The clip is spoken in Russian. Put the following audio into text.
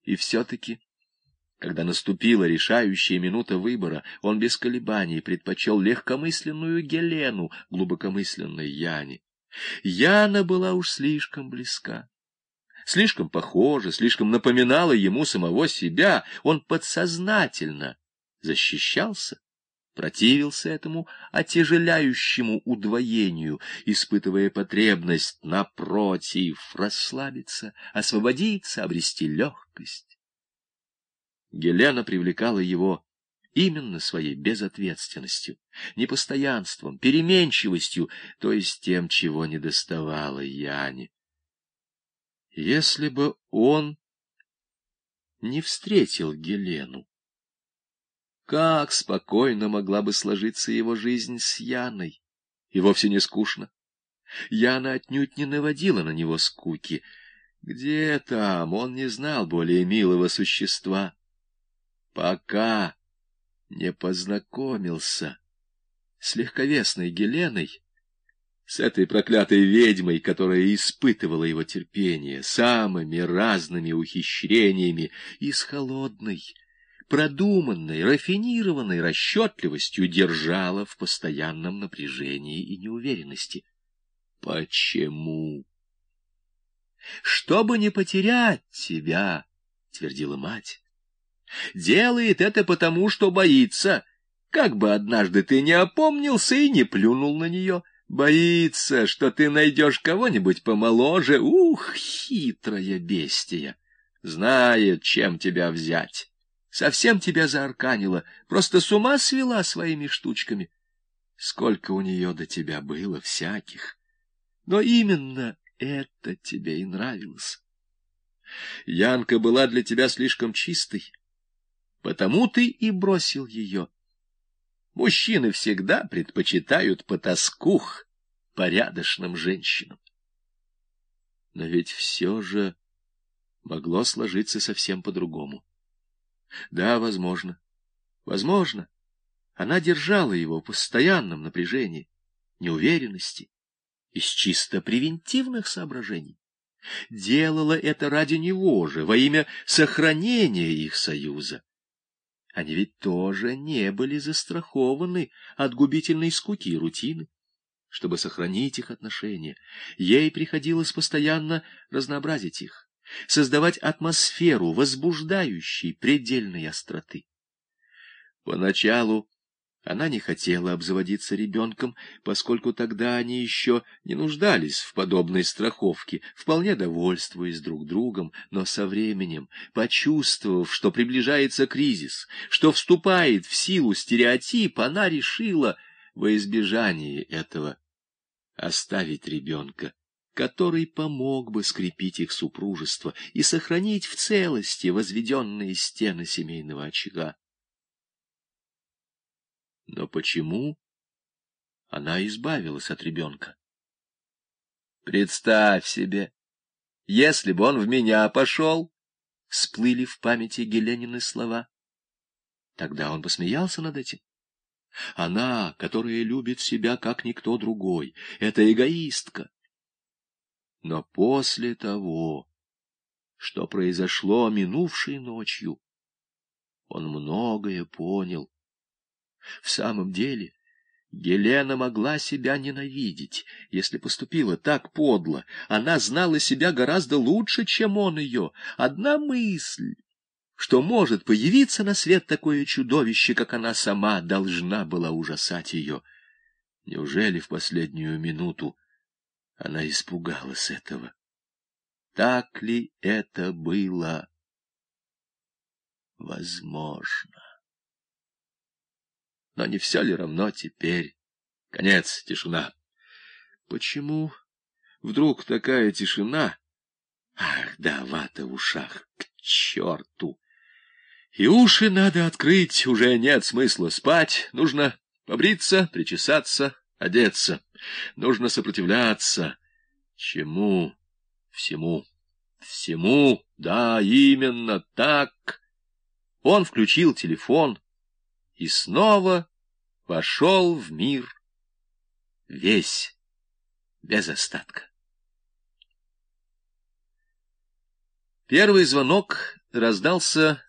И все-таки, когда наступила решающая минута выбора, он без колебаний предпочел легкомысленную Гелену глубокомысленной Яне. Яна была уж слишком близка, слишком похожа, слишком напоминала ему самого себя. Он подсознательно защищался, противился этому отяжеляющему удвоению, испытывая потребность, напротив, расслабиться, освободиться, обрести легкость. Гелена привлекала его именно своей безответственностью, непостоянством, переменчивостью, то есть тем, чего недоставало Яне. Если бы он не встретил Гелену, как спокойно могла бы сложиться его жизнь с Яной, и вовсе не скучно. Яна отнюдь не наводила на него скуки. Где там, он не знал более милого существа, пока не познакомился с легковесной Геленой, с этой проклятой ведьмой, которая испытывала его терпение самыми разными ухищрениями, и с холодной, продуманной, рафинированной расчетливостью держала в постоянном напряжении и неуверенности. Почему? «Чтобы не потерять тебя», — твердила мать, — «делает это потому, что боится, как бы однажды ты не опомнился и не плюнул на нее». Боится, что ты найдешь кого-нибудь помоложе. Ух, хитрая бестия! Знает, чем тебя взять. Совсем тебя заарканила, просто с ума свела своими штучками. Сколько у нее до тебя было всяких. Но именно это тебе и нравилось. Янка была для тебя слишком чистой, потому ты и бросил ее. Мужчины всегда предпочитают потаскух порядочным женщинам. Но ведь все же могло сложиться совсем по-другому. Да, возможно. Возможно, она держала его в постоянном напряжении, неуверенности, из чисто превентивных соображений. Делала это ради него же, во имя сохранения их союза. Они ведь тоже не были застрахованы от губительной скуки и рутины. Чтобы сохранить их отношения, ей приходилось постоянно разнообразить их, создавать атмосферу возбуждающей предельной остроты. Поначалу она не хотела обзаводиться ребенком, поскольку тогда они еще не нуждались в подобной страховке, вполне довольствуясь друг другом, но со временем, почувствовав, что приближается кризис, что вступает в силу стереотип, она решила во избежание этого оставить ребенка, который помог бы скрепить их супружество и сохранить в целости возведенные стены семейного очага. Но почему она избавилась от ребенка? «Представь себе, если бы он в меня пошел», — всплыли в памяти Геленины слова. Тогда он посмеялся над этим. Она, которая любит себя как никто другой, это эгоистка. Но после того, что произошло минувшей ночью, он многое понял. В самом деле, Гелена могла себя ненавидеть, если поступила так подло. Она знала себя гораздо лучше, чем он ее. Одна мысль, что может появиться на свет такое чудовище, как она сама, должна была ужасать ее. Неужели в последнюю минуту она испугалась этого? Так ли это было возможно? Но не все ли равно теперь? Конец, тишина. Почему вдруг такая тишина? Ах, да, вата в ушах, к черту! И уши надо открыть, уже нет смысла спать. Нужно побриться, причесаться, одеться. Нужно сопротивляться. Чему? Всему. Всему, да, именно так. Он включил телефон и снова вошел в мир весь, без остатка. Первый звонок раздался